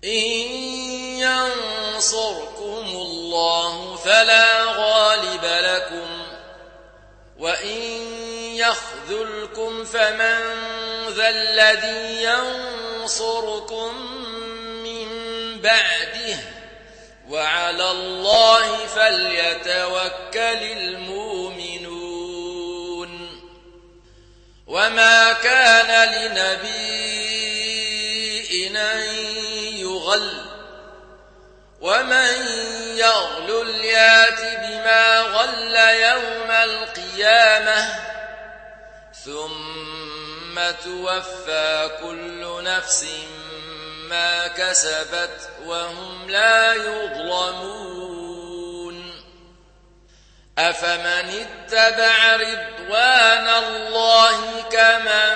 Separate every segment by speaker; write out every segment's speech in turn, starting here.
Speaker 1: إن ينصركم الله فلا غالب لكم وإن يخذلكم فمن ذا الذي ينصركم من بعده وعلى الله فليتوكل المؤمنون وما كان لنبي أن يغل ومن يغلل يات بما غل يوم القيامة ثم توفى كل نفس ما كسبت وهم لا يظلمون أفمن اتبع رضوان الله كمن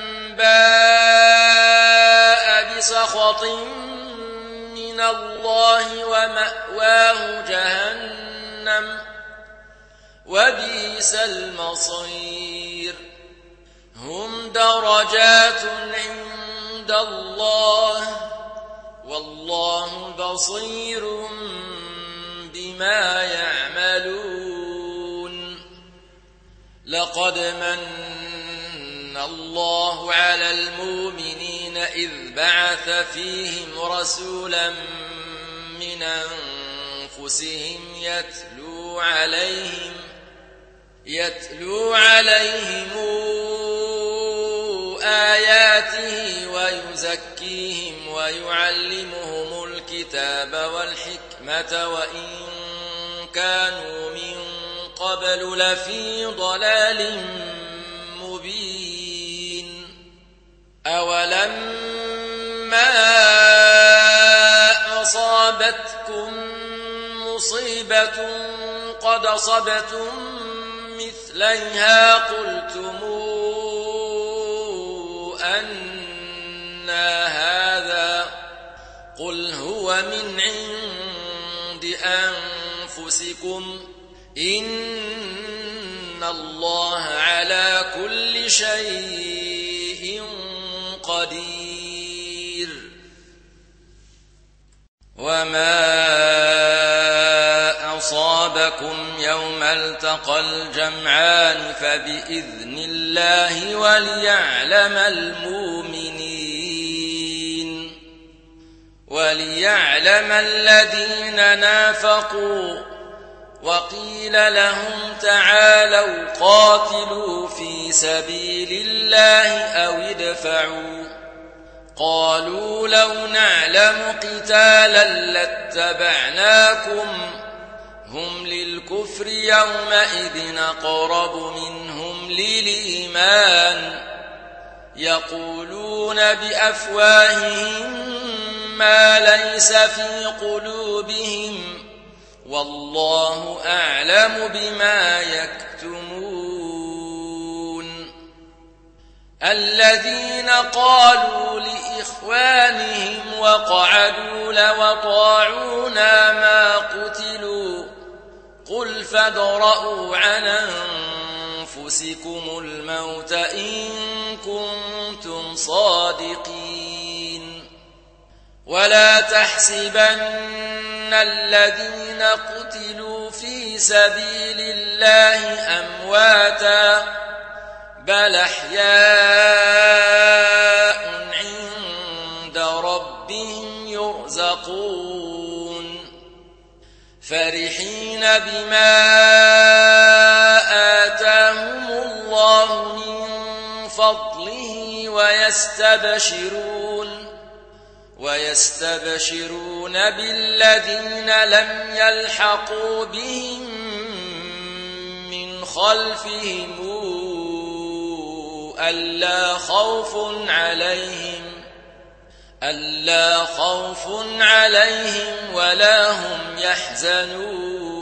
Speaker 1: باء بسخط من الله ومأواه جهنم وبئس المصير هم درجات عند الله والله بصير بما يعملون لقد من الله على المؤمنين إذ بعث فيهم رسولا من أنفسهم يتلو عليهم آياته ويزكيهم ويعلمهم الكتاب والحكمة وإن كانوا من قبل لفي ضلال مبين أولما أصابتكم مصيبة قد أصبتم مثليها قلتم أنى هذا قل هو من عند أنفسكم إن الله على كل شيء قدير وما أصابكم يوم التقى الجمعان فبإذن الله وليعلم الذين نافقوا وقيل لهم تعالوا قاتلوا في سبيل الله أو ادفعوا قالوا لو نعلم قتالا لاتبعناكم هم للكفر يومئذ أقرب منهم للإيمان يقولون بأفواههم ما ليس في قلوبهم والله أعلم بما يكتمون الذين قالوا لإخوانهم وقعدوا لو أطاعونا ما قتلوا قل فادرءوا عن أنفسكم الموت إن كنتم صادقين ولا تحسبن الذين قتلوا في سبيل الله أمواتا بل أحياء عند ربهم يرزقون فرحين بما آتاهم الله من فضله ويستبشرون بالذين لم يلحقوا بهم من خلفهم ألا خوف عليهم ولا هم يحزنون